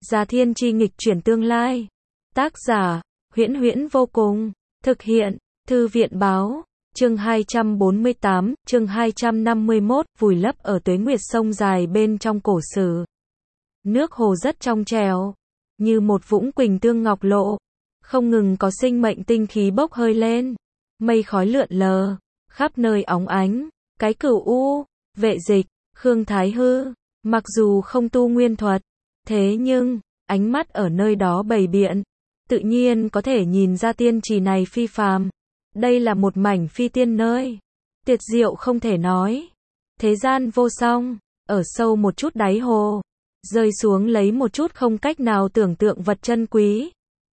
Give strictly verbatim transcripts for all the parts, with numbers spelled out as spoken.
Già Thiên Chi nghịch chuyển tương lai. Tác giả, Huyễn Huyễn vô cùng. Thực hiện, Thư viện Báo. Chương hai trăm bốn mươi tám, chương hai trăm năm mươi mốt, vùi lấp ở tuế nguyệt sông dài bên trong cổ sử. Nước hồ rất trong trẻo, như một vũng quỳnh tương ngọc lộ, không ngừng có sinh mệnh tinh khí bốc hơi lên, mây khói lượn lờ, khắp nơi óng ánh. Cái Cửu U, Vệ Dịch, Khương Thái Hư, mặc dù không tu nguyên thuật, thế nhưng, ánh mắt ở nơi đó bày biện, tự nhiên có thể nhìn ra tiên trì này phi phàm. Đây là một mảnh phi tiên nơi, tuyệt diệu không thể nói. Thế gian vô song, ở sâu một chút đáy hồ, rơi xuống lấy một chút không cách nào tưởng tượng vật chân quý.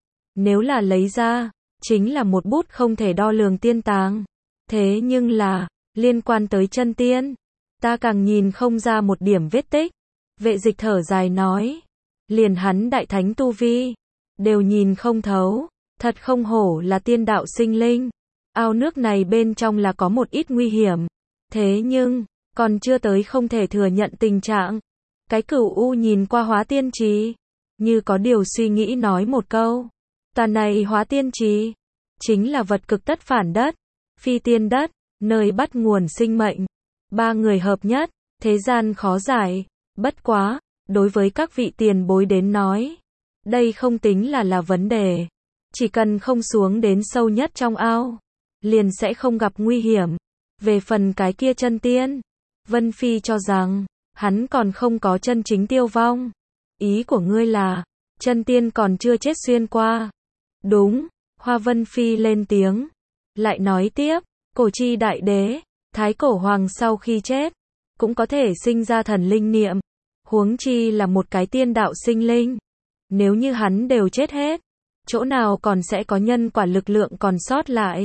Nếu là lấy ra, chính là một bút không thể đo lường tiên tàng. Thế nhưng là, liên quan tới chân tiên, ta càng nhìn không ra một điểm vết tích. Vệ Dịch thở dài nói, liền hắn đại thánh tu vi, đều nhìn không thấu, thật không hổ là tiên đạo sinh linh. Ao nước này bên trong là có một ít nguy hiểm, thế nhưng, còn chưa tới không thể thừa nhận tình trạng. Cái Cửu U nhìn qua hóa tiên trì, như có điều suy nghĩ nói một câu, tòa này hóa tiên trì, chính là vật cực tất phản đất, phi tiên đất, nơi bắt nguồn sinh mệnh. Ba người hợp nhất, thế gian khó giải, bất quá, đối với các vị tiền bối đến nói, đây không tính là là vấn đề. Chỉ cần không xuống đến sâu nhất trong ao, liền sẽ không gặp nguy hiểm. Về phần cái kia chân tiên, Vân Phi cho rằng, hắn còn không có chân chính tiêu vong. Ý của ngươi là, chân tiên còn chưa chết xuyên qua. Đúng, Hoa Vân Phi lên tiếng, lại nói tiếp, cổ chi đại đế, thái cổ hoàng sau khi chết, cũng có thể sinh ra thần linh niệm, huống chi là một cái tiên đạo sinh linh. Nếu như hắn đều chết hết, chỗ nào còn sẽ có nhân quả lực lượng còn sót lại.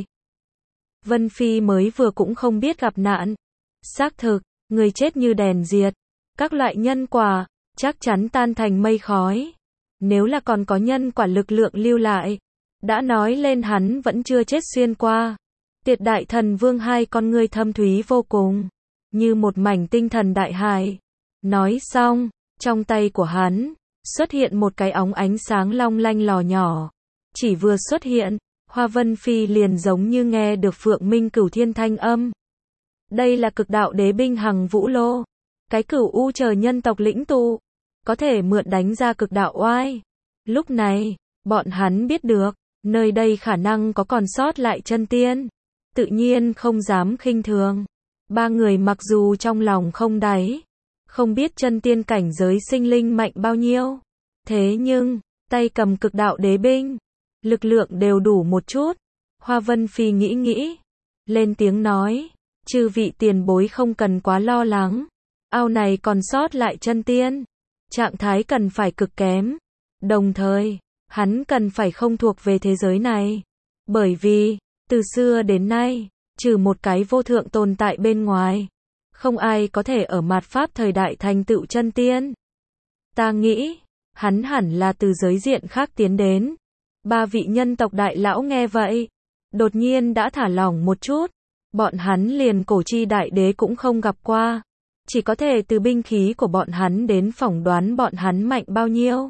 Vân Phi mới vừa cũng không biết gặp nạn. Xác thực, người chết như đèn diệt, các loại nhân quả, chắc chắn tan thành mây khói. Nếu là còn có nhân quả lực lượng lưu lại, đã nói lên hắn vẫn chưa chết xuyên qua. Tiệt Đại Thần Vương hai con ngươi thâm thúy vô cùng, như một mảnh tinh thần đại hải. Nói xong, trong tay của hắn, xuất hiện một cái óng ánh sáng long lanh lò nhỏ. Chỉ vừa xuất hiện, Hoa Vân Phi liền giống như nghe được Phượng Minh Cửu Thiên thanh âm. Đây là cực đạo đế binh Hằng Vũ Lô. Cái Cửu U chờ nhân tộc lĩnh tụ, có thể mượn đánh ra cực đạo oai. Lúc này, bọn hắn biết được, nơi đây khả năng có còn sót lại chân tiên. Tự nhiên không dám khinh thường. Ba người mặc dù trong lòng không đáy, không biết chân tiên cảnh giới sinh linh mạnh bao nhiêu. Thế nhưng, tay cầm cực đạo đế binh, lực lượng đều đủ một chút. Hoa Vân Phi nghĩ nghĩ, lên tiếng nói, chư vị tiền bối không cần quá lo lắng. Ao này còn sót lại chân tiên, trạng thái cần phải cực kém. Đồng thời, hắn cần phải không thuộc về thế giới này. Bởi vì, từ xưa đến nay, trừ một cái vô thượng tồn tại bên ngoài, không ai có thể ở mạt pháp thời đại thành tựu chân tiên. Ta nghĩ, hắn hẳn là từ giới diện khác tiến đến. Ba vị nhân tộc đại lão nghe vậy, đột nhiên đã thả lỏng một chút. Bọn hắn liền cổ chi đại đế cũng không gặp qua, chỉ có thể từ binh khí của bọn hắn đến phỏng đoán bọn hắn mạnh bao nhiêu.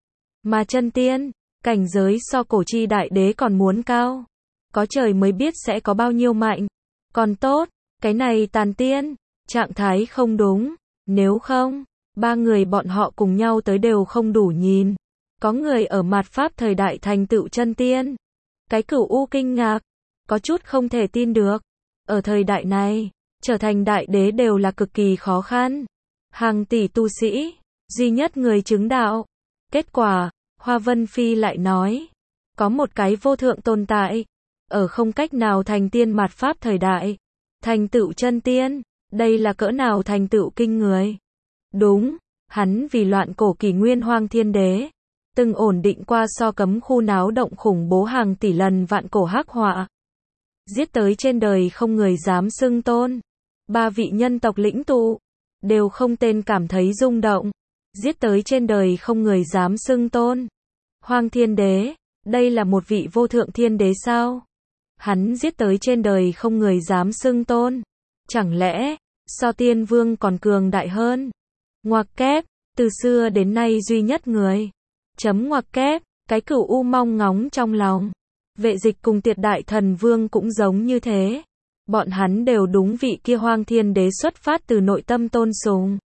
Mà chân tiên, cảnh giới so cổ chi đại đế còn muốn cao. Có trời mới biết sẽ có bao nhiêu mạnh. Còn tốt, cái này tàn tiên, trạng thái không đúng. Nếu không, ba người bọn họ cùng nhau tới đều không đủ nhìn. Có người ở mạt pháp thời đại thành tựu chân tiên. Cái Cửu U kinh ngạc, có chút không thể tin được. Ở thời đại này, trở thành đại đế đều là cực kỳ khó khăn. Hàng tỷ tu sĩ, duy nhất người chứng đạo. Kết quả, Hoa Vân Phi lại nói, có một cái vô thượng tồn tại, ở không cách nào thành tiên mạt pháp thời đại, thành tựu chân tiên, đây là cỡ nào thành tựu kinh người. Đúng, hắn vì loạn cổ kỷ nguyên hoang thiên đế, từng ổn định qua so cấm khu náo động khủng bố hàng tỷ lần vạn cổ hắc họa. Giết tới trên đời không người dám xưng tôn. Ba vị nhân tộc lĩnh tụ, đều không tên cảm thấy rung động. Giết tới trên đời không người dám xưng tôn. Hoang thiên đế, đây là một vị vô thượng thiên đế sao? Hắn giết tới trên đời không người dám xưng tôn. Chẳng lẽ, so tiên vương còn cường đại hơn? Ngoặc kép, từ xưa đến nay duy nhất người Chấm ngoặc kép, cái cửu u mong ngóng trong lòng. Vệ Dịch cùng Tiệt Đại Thần Vương cũng giống như thế. Bọn hắn đều đúng vị kia Hoang Thiên Đế xuất phát từ nội tâm tôn sùng.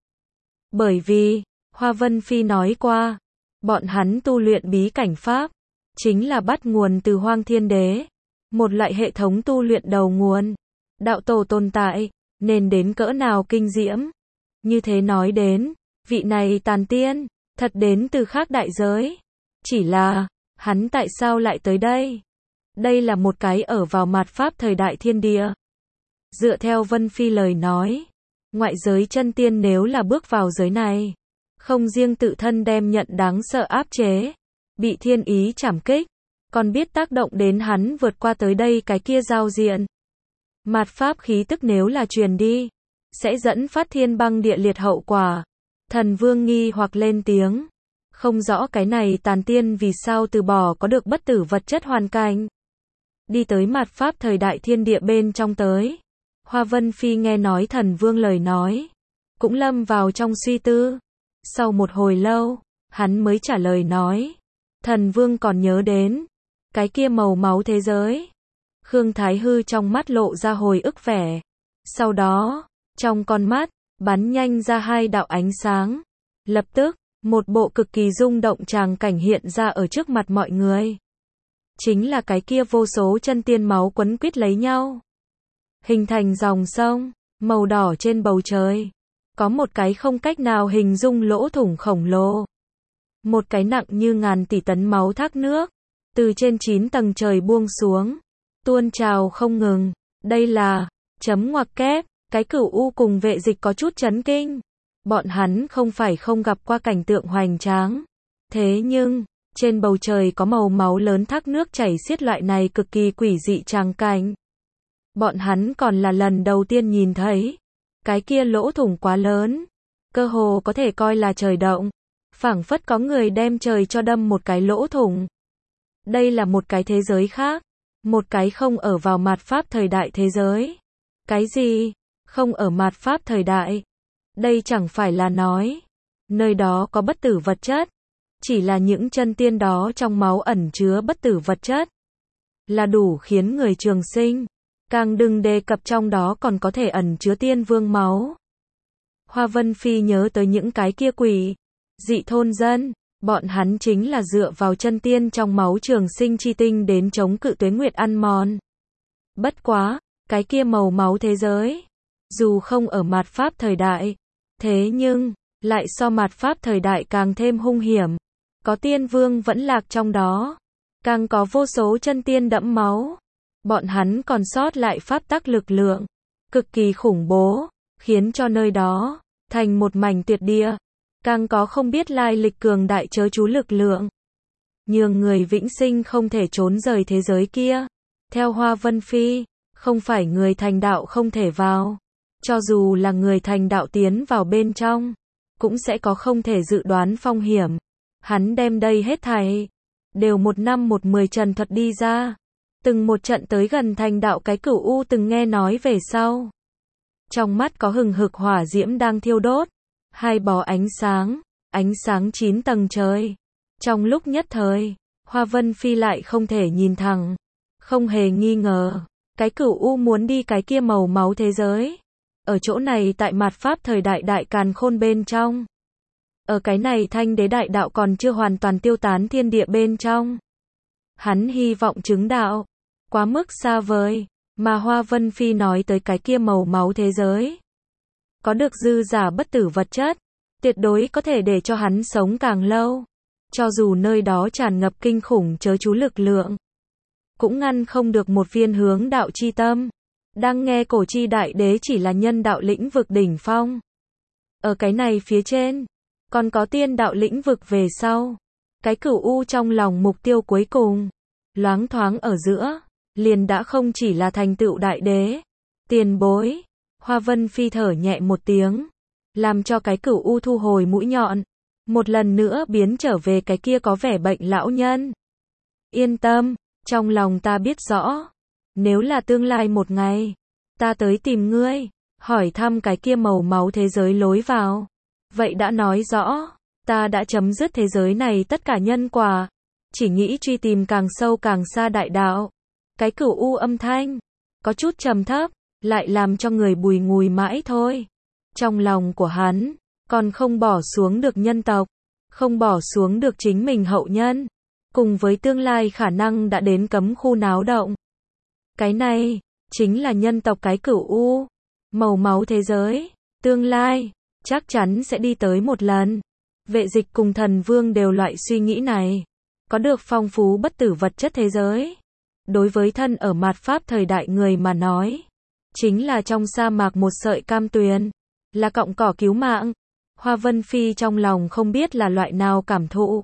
Bởi vì, Hoa Vân Phi nói qua, bọn hắn tu luyện bí cảnh pháp, chính là bắt nguồn từ Hoang Thiên Đế. Một loại hệ thống tu luyện đầu nguồn. Đạo tổ tồn tại, nên đến cỡ nào kinh diễm. Như thế nói đến, vị này tàn tiên, thật đến từ khác đại giới. Chỉ là, hắn tại sao lại tới đây? Đây là một cái ở vào mạt pháp thời đại thiên địa. Dựa theo Vân Phi lời nói, ngoại giới chân tiên nếu là bước vào giới này, không riêng tự thân đem nhận đáng sợ áp chế, bị thiên ý trảm kích, còn biết tác động đến hắn vượt qua tới đây cái kia giao diện. Mạt pháp khí tức nếu là truyền đi, sẽ dẫn phát thiên băng địa liệt hậu quả. Thần Vương nghi hoặc lên tiếng. Không rõ cái này tàn tiên vì sao từ bỏ có được bất tử vật chất hoàn cảnh. Đi tới mạt pháp thời đại thiên địa bên trong tới. Hoa Vân Phi nghe nói Thần Vương lời nói, cũng lâm vào trong suy tư. Sau một hồi lâu, hắn mới trả lời nói. Thần Vương còn nhớ đến cái kia màu máu thế giới. Khương Thái Hư trong mắt lộ ra hồi ức vẻ. Sau đó, trong con mắt, bắn nhanh ra hai đạo ánh sáng. Lập tức, một bộ cực kỳ rung động tràng cảnh hiện ra ở trước mặt mọi người. Chính là cái kia vô số chân tiên máu quấn quýt lấy nhau. Hình thành dòng sông, màu đỏ trên bầu trời. Có một cái không cách nào hình dung lỗ thủng khổng lồ. Một cái nặng như ngàn tỷ tấn máu thác nước. Từ trên chín tầng trời buông xuống. Tuôn trào không ngừng. Đây là, chấm ngoặc kép, cái cửu u cùng Vệ Dịch có chút chấn kinh. Bọn hắn không phải không gặp qua cảnh tượng hoành tráng. Thế nhưng, trên bầu trời có màu máu lớn thác nước chảy xiết loại này cực kỳ quỷ dị tràng cảnh. Bọn hắn còn là lần đầu tiên nhìn thấy. Cái kia lỗ thủng quá lớn. Cơ hồ có thể coi là trời động. Phảng phất có người đem trời cho đâm một cái lỗ thủng. Đây là một cái thế giới khác. Một cái không ở vào mạt pháp thời đại thế giới. Cái gì? Không ở mạt pháp thời đại. Đây chẳng phải là nói. Nơi đó có bất tử vật chất. Chỉ là những chân tiên đó trong máu ẩn chứa bất tử vật chất. Là đủ khiến người trường sinh. Càng đừng đề cập trong đó còn có thể ẩn chứa tiên vương máu. Hoa Vân Phi nhớ tới những cái kia quỷ. Dị thôn dân. Bọn hắn chính là dựa vào chân tiên trong máu trường sinh chi tinh đến chống cự tuế nguyệt ăn mòn. Bất quá, cái kia màu máu thế giới. Dù không ở mạt pháp thời đại. Thế nhưng, lại so mạt pháp thời đại càng thêm hung hiểm. Có tiên vương vẫn lạc trong đó. Càng có vô số chân tiên đẫm máu. Bọn hắn còn sót lại pháp tắc lực lượng. Cực kỳ khủng bố. Khiến cho nơi đó, thành một mảnh tuyệt địa. Càng có không biết lai lịch cường đại chớ chú lực lượng. Nhường người vĩnh sinh không thể trốn rời thế giới kia. Theo Hoa Vân Phi, không phải người thành đạo không thể vào. Cho dù là người thành đạo tiến vào bên trong, cũng sẽ có không thể dự đoán phong hiểm. Hắn đem đây hết thảy, đều một năm một mười trần thuật đi ra. Từng một trận tới gần thành đạo cái cửu u từng nghe nói về sau. Trong mắt có hừng hực hỏa diễm đang thiêu đốt. Hai bó ánh sáng, ánh sáng chín tầng trời. Trong lúc nhất thời, Hoa Vân Phi lại không thể nhìn thẳng. Không hề nghi ngờ, cái cửu u muốn đi cái kia màu máu thế giới. Ở chỗ này tại mạt pháp thời đại đại càn khôn bên trong. Ở cái này thanh đế đại đạo còn chưa hoàn toàn tiêu tán thiên địa bên trong. Hắn hy vọng chứng đạo. Quá mức xa vời. Mà Hoa Vân Phi nói tới cái kia màu máu thế giới. Có được dư giả bất tử vật chất. Tuyệt đối có thể để cho hắn sống càng lâu. Cho dù nơi đó tràn ngập kinh khủng chớ chú lực lượng. Cũng ngăn không được một viên hướng đạo chi tâm. Đang nghe cổ chi đại đế chỉ là nhân đạo lĩnh vực đỉnh phong. Ở cái này phía trên. Còn có tiên đạo lĩnh vực về sau. Cái cửu u trong lòng mục tiêu cuối cùng. Loáng thoáng ở giữa. Liền đã không chỉ là thành tựu đại đế. Tiền bối. Hoa Vân Phi thở nhẹ một tiếng. Làm cho cái cửu u thu hồi mũi nhọn. Một lần nữa biến trở về cái kia có vẻ bệnh lão nhân. Yên tâm. Trong lòng ta biết rõ. Nếu là tương lai một ngày. Ta tới tìm ngươi. Hỏi thăm cái kia màu máu thế giới lối vào. Vậy đã nói rõ. Ta đã chấm dứt thế giới này tất cả nhân quả, chỉ nghĩ truy tìm càng sâu càng xa đại đạo. Cái cửu u âm thanh, có chút trầm thấp, lại làm cho người bùi ngùi mãi thôi. Trong lòng của hắn, còn không bỏ xuống được nhân tộc, không bỏ xuống được chính mình hậu nhân, cùng với tương lai khả năng đã đến cấm khu náo động. Cái này, chính là nhân tộc cái cửu u, màu máu thế giới, tương lai, chắc chắn sẽ đi tới một lần. Vệ Dịch cùng Thần Vương đều loại suy nghĩ này, có được phong phú bất tử vật chất thế giới. Đối với thân ở mạt Pháp thời đại người mà nói, chính là trong sa mạc một sợi cam tuyền, là cọng cỏ cứu mạng. Hoa Vân Phi trong lòng không biết là loại nào cảm thụ.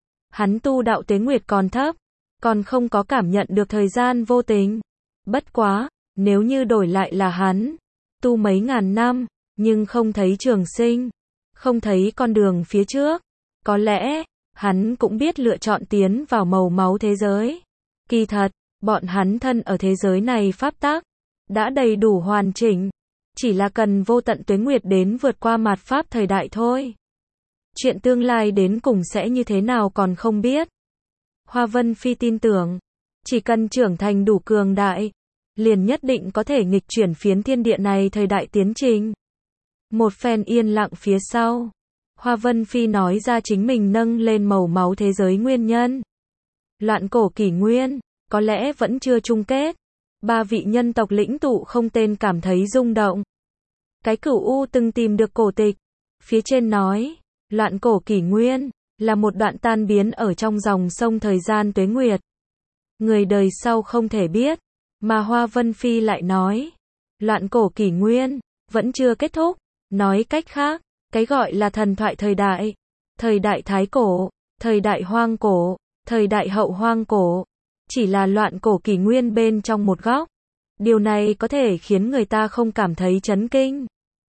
Hắn tu đạo tuế nguyệt còn thấp, còn không có cảm nhận được thời gian vô tình. Bất quá, nếu như đổi lại là hắn, tu mấy ngàn năm, nhưng không thấy trường sinh, không thấy con đường phía trước, có lẽ, hắn cũng biết lựa chọn tiến vào màu máu thế giới. Kỳ thật, bọn hắn thân ở thế giới này pháp tắc, đã đầy đủ hoàn chỉnh, chỉ là cần vô tận tuế nguyệt đến vượt qua mạt Pháp thời đại thôi. Chuyện tương lai đến cùng sẽ như thế nào còn không biết. Hoa Vân Phi tin tưởng, chỉ cần trưởng thành đủ cường đại, liền nhất định có thể nghịch chuyển phiến thiên địa này thời đại tiến trình. Một phen yên lặng phía sau, Hoa Vân Phi nói ra chính mình nâng lên màu máu thế giới nguyên nhân. Loạn cổ kỷ nguyên, có lẽ vẫn chưa chung kết. Ba vị nhân tộc lĩnh tụ không tên cảm thấy rung động. Cái cửu u từng tìm được cổ tịch, phía trên nói, loạn cổ kỷ nguyên, là một đoạn tan biến ở trong dòng sông thời gian tuế nguyệt. Người đời sau không thể biết, mà Hoa Vân Phi lại nói, loạn cổ kỷ nguyên, vẫn chưa kết thúc. Nói cách khác, cái gọi là thần thoại thời đại, thời đại thái cổ, thời đại hoang cổ, thời đại hậu hoang cổ, chỉ là loạn cổ kỷ nguyên bên trong một góc. Điều này có thể khiến người ta không cảm thấy chấn kinh.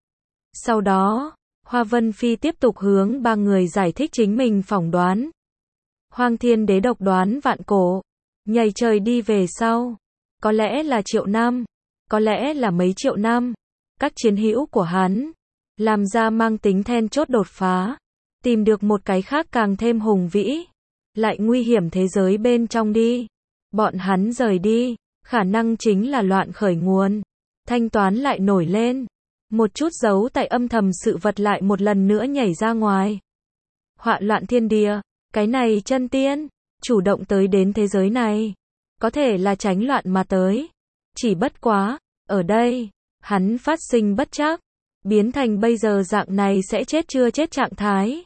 Sau đó, Hoa Vân Phi tiếp tục hướng ba người giải thích chính mình phỏng đoán. Hoang Thiên Đế độc đoán vạn cổ, nhảy trời đi về sau, có lẽ là triệu năm, có lẽ là mấy triệu năm. Các chiến hữu của hắn, làm ra mang tính then chốt đột phá, tìm được một cái khác càng thêm hùng vĩ, lại nguy hiểm thế giới bên trong đi. Bọn hắn rời đi, khả năng chính là loạn khởi nguồn, thanh toán lại nổi lên, một chút giấu tại âm thầm sự vật lại một lần nữa nhảy ra ngoài. Họa loạn thiên địa, cái này chân tiên, chủ động tới đến thế giới này, có thể là tránh loạn mà tới. Chỉ bất quá, ở đây, hắn phát sinh bất trắc, biến thành bây giờ dạng này sẽ chết chưa chết trạng thái.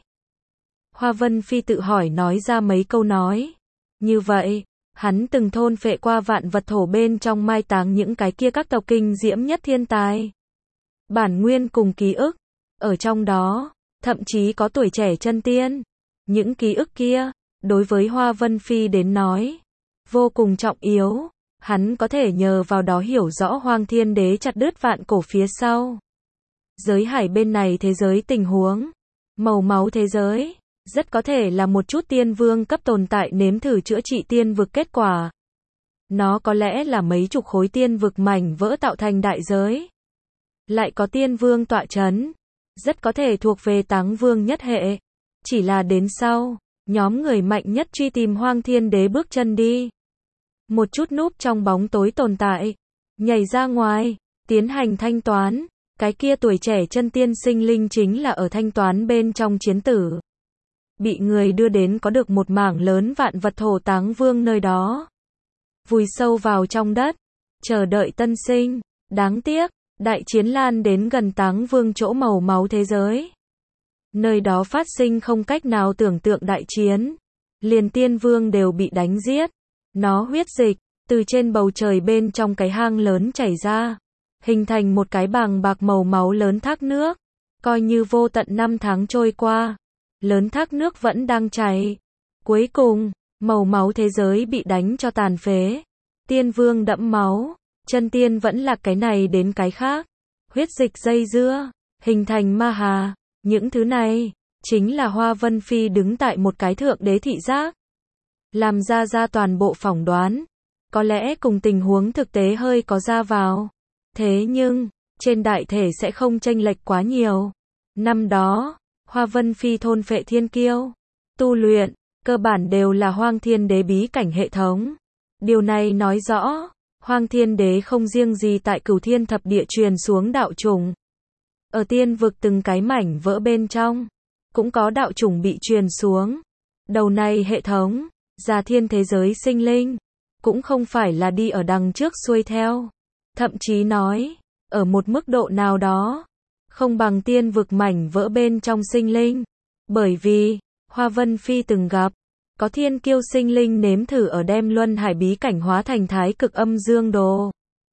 Hoa Vân Phi tự hỏi nói ra mấy câu nói. Như vậy, hắn từng thôn phệ qua vạn vật thổ bên trong mai táng những cái kia các tộc kinh diễm nhất thiên tài. Bản nguyên cùng ký ức, ở trong đó, thậm chí có tuổi trẻ chân tiên. Những ký ức kia, đối với Hoa Vân Phi đến nói, vô cùng trọng yếu. Hắn có thể nhờ vào đó hiểu rõ Hoang Thiên Đế chặt đứt vạn cổ phía sau. Giới hải bên này thế giới tình huống, màu máu thế giới, rất có thể là một chút tiên vương cấp tồn tại nếm thử chữa trị tiên vực kết quả. Nó có lẽ là mấy chục khối tiên vực mảnh vỡ tạo thành đại giới. Lại có tiên vương tọa chấn, rất có thể thuộc về táng vương nhất hệ. Chỉ là đến sau, nhóm người mạnh nhất truy tìm Hoang Thiên Đế bước chân đi. Một chút núp trong bóng tối tồn tại, nhảy ra ngoài, tiến hành thanh toán. Cái kia tuổi trẻ chân tiên sinh linh chính là ở thanh toán bên trong chiến tử. Bị người đưa đến có được một mảng lớn vạn vật thổ táng vương nơi đó. Vùi sâu vào trong đất, chờ đợi tân sinh. Đáng tiếc, đại chiến lan đến gần táng vương chỗ màu máu thế giới. Nơi đó phát sinh không cách nào tưởng tượng đại chiến. Liền tiên vương đều bị đánh giết. Nó huyết dịch, từ trên bầu trời bên trong cái hang lớn chảy ra. Hình thành một cái bàng bạc màu máu lớn thác nước. Coi như vô tận năm tháng trôi qua, lớn thác nước vẫn đang chảy. Cuối cùng, màu máu thế giới bị đánh cho tàn phế. Tiên vương đẫm máu, chân tiên vẫn là cái này đến cái khác. Huyết dịch dây dưa, hình thành ma hà. Những thứ này, chính là Hoa Vân Phi đứng tại một cái thượng đế thị giác. Làm ra ra toàn bộ phỏng đoán. Có lẽ cùng tình huống thực tế hơi có ra vào. Thế nhưng, trên đại thể sẽ không chênh lệch quá nhiều. Năm đó, Hoa Vân Phi thôn phệ thiên kiêu, tu luyện, cơ bản đều là Hoang Thiên Đế bí cảnh hệ thống. Điều này nói rõ, Hoang Thiên Đế không riêng gì tại Cửu Thiên Thập Địa truyền xuống đạo chủng. Ở tiên vực từng cái mảnh vỡ bên trong, cũng có đạo chủng bị truyền xuống. Đầu này hệ thống, Già Thiên thế giới sinh linh, cũng không phải là đi ở đằng trước xuôi theo. Thậm chí nói, ở một mức độ nào đó, không bằng tiên vực mảnh vỡ bên trong sinh linh. Bởi vì, Hoa Vân Phi từng gặp, có thiên kiêu sinh linh nếm thử ở đem luân hải bí cảnh hóa thành thái cực âm dương đồ.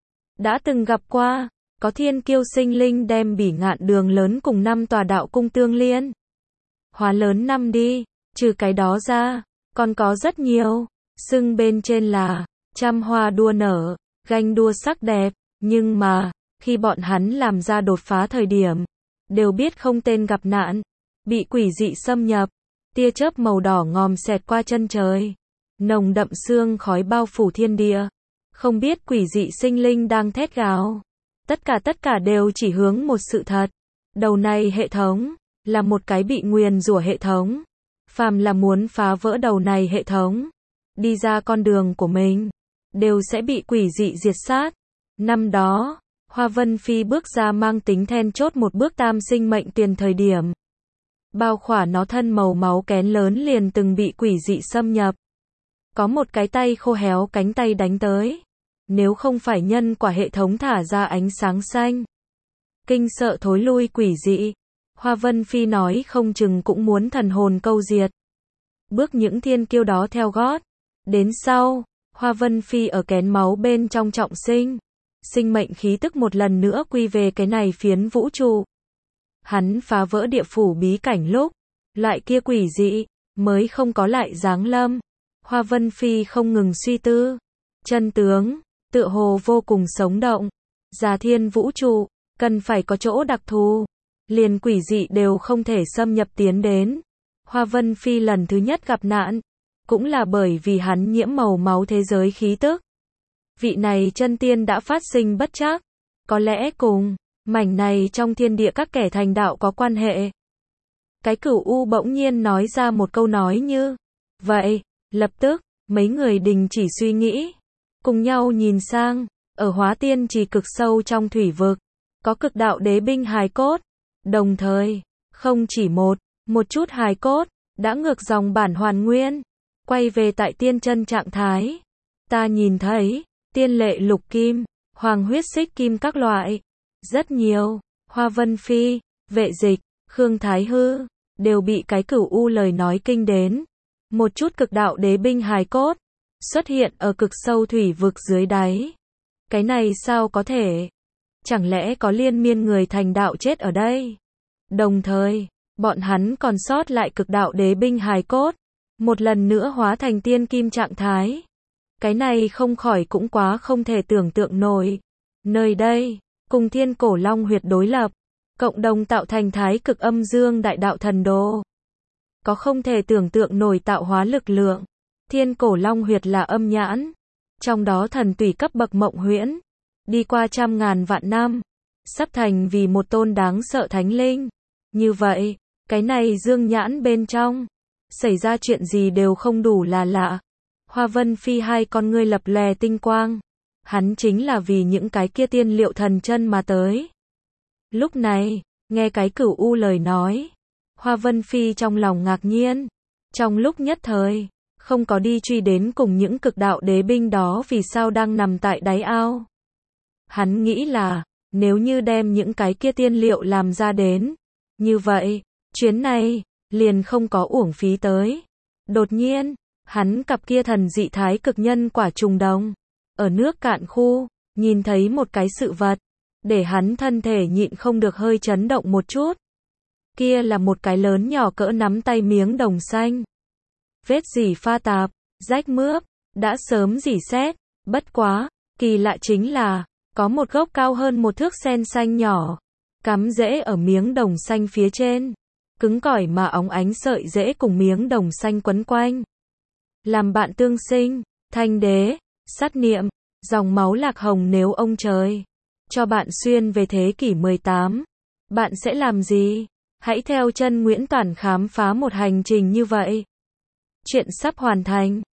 Đã từng gặp qua, có thiên kiêu sinh linh đem bỉ ngạn đường lớn cùng năm tòa đạo cung tương liên. Hóa lớn năm đi, trừ cái đó ra, còn có rất nhiều, xưng bên trên là, trăm hoa đua nở, ganh đua sắc đẹp, nhưng mà, khi bọn hắn làm ra đột phá thời điểm, đều biết không tên gặp nạn, bị quỷ dị xâm nhập, tia chớp màu đỏ ngòm xẹt qua chân trời, nồng đậm sương khói bao phủ thiên địa, không biết quỷ dị sinh linh đang thét gào. Tất cả tất cả đều chỉ hướng một sự thật, đầu này hệ thống, là một cái bị nguyền rủa hệ thống. Phàm là muốn phá vỡ đầu này hệ thống, đi ra con đường của mình, đều sẽ bị quỷ dị diệt sát. Năm đó, Hoa Vân Phi bước ra mang tính then chốt một bước tam sinh mệnh tiền thời điểm. Bao khỏa nó thân màu máu kén lớn liền từng bị quỷ dị xâm nhập. Có một cái tay khô héo cánh tay đánh tới. Nếu không phải nhân quả hệ thống thả ra ánh sáng xanh, kinh sợ thối lui quỷ dị, Hoa Vân Phi nói không chừng cũng muốn thần hồn câu diệt. Bước những thiên kiêu đó theo gót. Đến sau, Hoa Vân Phi ở kén máu bên trong trọng sinh. Sinh mệnh khí tức một lần nữa quy về cái này phiến vũ trụ. Hắn phá vỡ địa phủ bí cảnh lúc, loại kia quỷ dị, mới không có lại giáng lâm. Hoa Vân Phi không ngừng suy tư. Chân tướng, tựa hồ vô cùng sống động. Già Thiên vũ trụ, cần phải có chỗ đặc thù. Liền quỷ dị đều không thể xâm nhập tiến đến. Hoa Vân Phi lần thứ nhất gặp nạn, cũng là bởi vì hắn nhiễm màu máu thế giới khí tức. Vị này chân tiên đã phát sinh bất trắc, có lẽ cùng mảnh này trong thiên địa các kẻ thành đạo có quan hệ. Cái Cửu U bỗng nhiên nói ra một câu nói như vậy, lập tức, mấy người đình chỉ suy nghĩ, cùng nhau nhìn sang, ở Hóa Tiên Trì cực sâu trong thủy vực, có cực đạo đế binh hài cốt, đồng thời, không chỉ một, một chút hài cốt, đã ngược dòng bản hoàn nguyên, quay về tại tiên chân trạng thái. Ta nhìn thấy, tiên lệ lục kim, hoàng huyết xích kim các loại, rất nhiều, Hoa Vân Phi, Vệ Dịch, Khương Thái Hư, đều bị cái Cửu U lời nói kinh đến. Một chút cực đạo đế binh hài cốt, xuất hiện ở cực sâu thủy vực dưới đáy. Cái này sao có thể? Chẳng lẽ có liên miên người thành đạo chết ở đây? Đồng thời, bọn hắn còn sót lại cực đạo đế binh hài cốt, một lần nữa hóa thành tiên kim trạng thái. Cái này không khỏi cũng quá không thể tưởng tượng nổi. Nơi đây, cùng Thiên Cổ Long huyệt đối lập, cộng đồng tạo thành thái cực âm dương đại đạo thần đồ. Có không thể tưởng tượng nổi tạo hóa lực lượng. Thiên Cổ Long huyệt là âm nhãn, trong đó thần tùy cấp bậc mộng huyễn, đi qua trăm ngàn vạn năm, sắp thành vì một tôn đáng sợ thánh linh. Như vậy, cái này dương nhãn bên trong, xảy ra chuyện gì đều không đủ là lạ. Hoa Vân Phi hai con ngươi lập lòe tinh quang. Hắn chính là vì những cái kia tiên liệu thần chân mà tới. Lúc này, nghe cái Cửu U lời nói, Hoa Vân Phi trong lòng ngạc nhiên. Trong lúc nhất thời, không có đi truy đến cùng những cực đạo đế binh đó vì sao đang nằm tại đáy ao. Hắn nghĩ là, nếu như đem những cái kia tiên liệu làm ra đến, như vậy, chuyến này, liền không có uổng phí tới. Đột nhiên, hắn cặp kia thần dị thái cực nhân quả trùng đồng, ở nước cạn khu, nhìn thấy một cái sự vật, để hắn thân thể nhịn không được hơi chấn động một chút. Kia là một cái lớn nhỏ cỡ nắm tay miếng đồng xanh. Vết dỉ pha tạp, rách mướp, đã sớm dỉ xét, bất quá, kỳ lạ chính là, có một gốc cao hơn một thước sen xanh nhỏ, cắm rễ ở miếng đồng xanh phía trên, cứng cỏi mà óng ánh sợi rễ cùng miếng đồng xanh quấn quanh. Làm bạn tương sinh, thanh đế, sát niệm, dòng máu lạc hồng nếu ông trời cho bạn xuyên về thế kỷ mười tám, bạn sẽ làm gì? Hãy theo chân Nguyễn Toản khám phá một hành trình như vậy. Chuyện sắp hoàn thành.